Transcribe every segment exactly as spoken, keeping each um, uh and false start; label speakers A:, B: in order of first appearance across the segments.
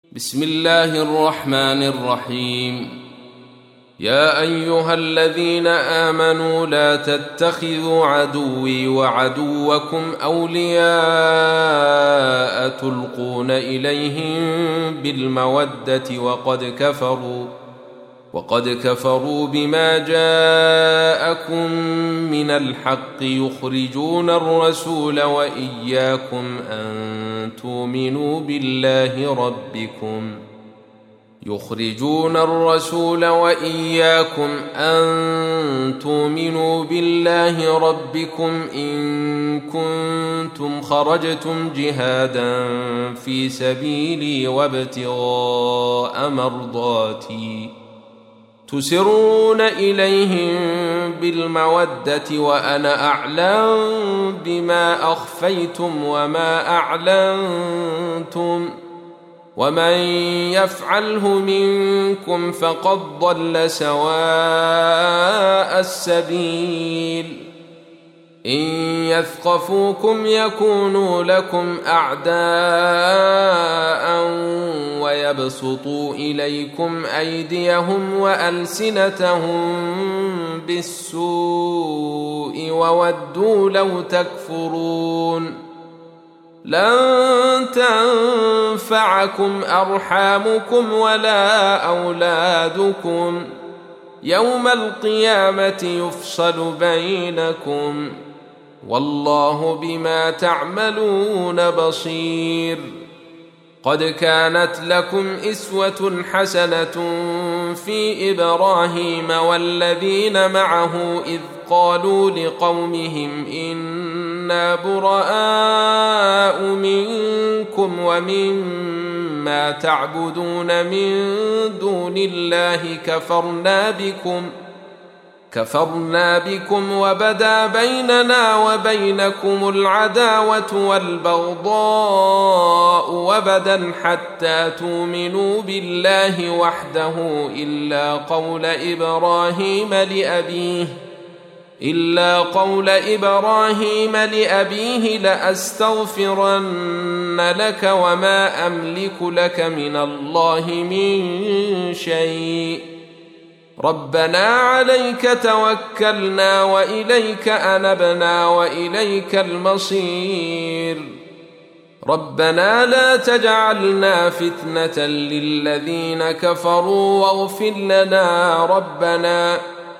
A: بسم الله الرحمن الرحيم. يا أيها الذين آمنوا لا تتخذوا عدوي وعدوكم أولياء تلقون إليهم بالمودة وقد كفروا وقد كفروا بما جاءكم من الحق يخرجون الرسول وإياكم أن تؤمنوا بالله ربكم يخرجون الرسول وإياكم أن تؤمنوا بالله ربكم إن كنتم خرجتم جهادا في سبيلي وابتغاء مرضاتي تسرون إليهم بالمودة وأنا أعلم بما أخفيتم وما أعلنتم ومن يفعله منكم فقد ضل سواء السبيل. إن يثقفوكم يكونوا لكم أعداء ويبسطوا إليكم أيديهم وألسنتهم بالسوء وودوا لو تكفرون. لن تنفعكم أرحامكم ولا أولادكم يوم القيامة يفصل بينكم والله بما تعملون بصير. قد كانت لكم إسوة حسنة في إبراهيم والذين معه إذ قالوا لقومهم إنا براء منكم ومما تعبدون من دون الله كفرنا بكم كفرنا بكم وبدا بيننا وبينكم العداوة والبغضاء وبدا حتى تؤمنوا بالله وحده إلا قول إبراهيم لأبيه إلا قول إبراهيم لأبيه لأستغفرن لك وما أملك لك من الله من شيء ربنا عليك توكلنا وإليك أنبنا وإليك المصير. ربنا لا تجعلنا فتنة للذين كفروا واغفر لنا ربنا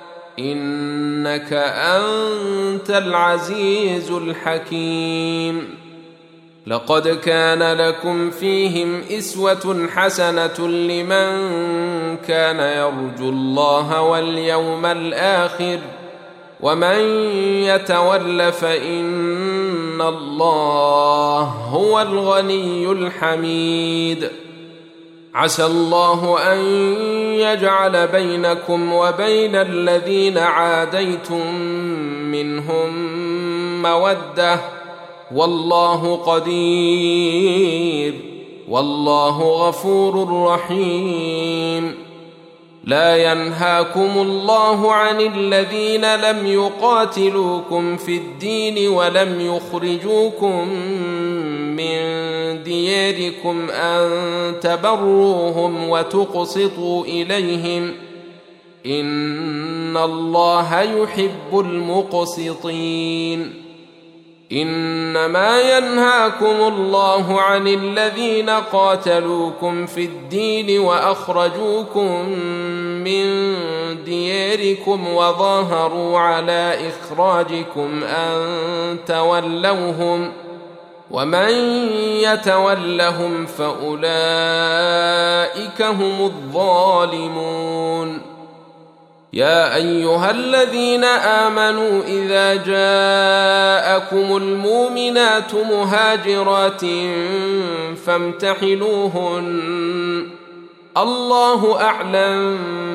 A: إنك أنت العزيز الحكيم. لقد كان لكم فيهم إسوة حسنة لمن كان يرجو الله واليوم الآخر ومن يتول فإن الله هو الغني الحميد. عسى الله أن يجعل بينكم وبين الذين عاديتم منهم مودة والله قدير والله غفور رحيم. لا ينهاكم الله عن الذين لم يقاتلوكم في الدين ولم يخرجوكم من دياركم أن تبروهم وتقسطوا إليهم إن الله يحب المقسطين. إنما ينهاكم الله عن الذين قاتلوكم في الدين وأخرجوكم من دياركم وظاهروا على إخراجكم أن تولوهم ومن يتولهم فأولئك هم الظالمون. يا أيها الذين آمنوا إذا جاءكم المؤمنات مهاجرات فامتحنوهن الله أعلم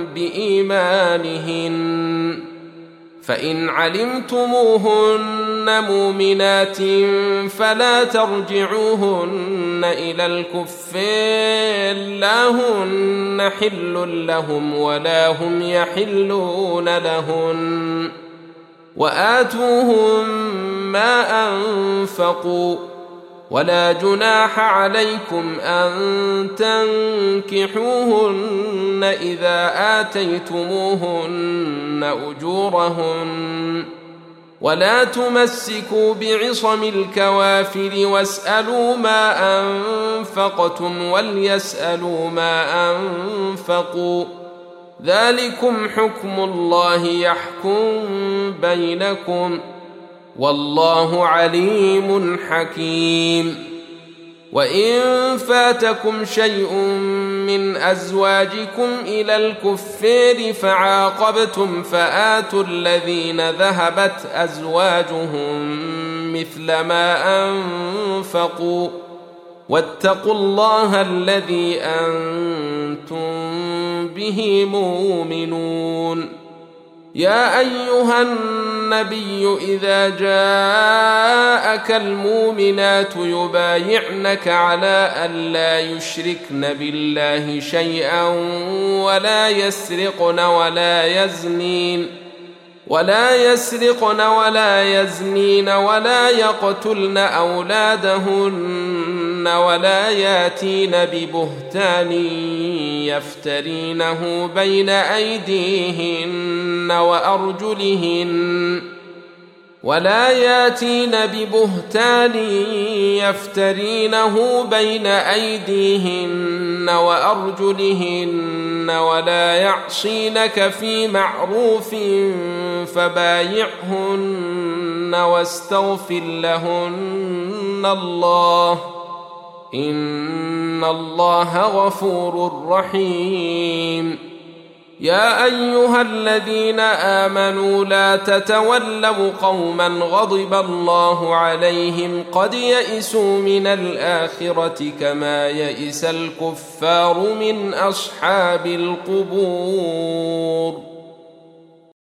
A: بإيمانهن فإن علمتموهن مؤمنات فلا ترجعوهن إلى الكفار لا هن حل لهم ولا هم يحلون لهن وآتوهم ما أنفقوا ولا جناح عليكم أن تنكحوهن إذا آتيتموهن أجورهن ولا تمسكوا بعصم الكوافر واسألوا ما أنفقتم وليسألوا ما أنفقوا ذلكم حكم الله يحكم بينكم والله عليم حكيم. وإن فاتكم شيء من أزواجكم إلى الكفار فعاقبتم فآتوا الذين ذهبت أزواجهم مثل ما أنفقوا واتقوا الله الذي أنتم به مؤمنون. يا أيها النبي إذا جاءك المؤمنات يبايعنك على أن لا يشركن بالله شيئا ولا يسرقن ولا يزنين ولا يسرقن ولا يزنين ولا يقتلن أولادهن ولا ياتين ببهتان يفترينه بين أيديهن وأرجلهن ولا ياتين ببهتان يفترينه بين أيديهن وأرجلهن ولا يعصينك في معروف فبايعهن واستغفر لهن الله إن الله غفور رحيم. يا أيها الذين آمنوا لا تتولوا قوما غضب الله عليهم قد يئسوا من الآخرة كما يئس الكفار من أصحاب القبور.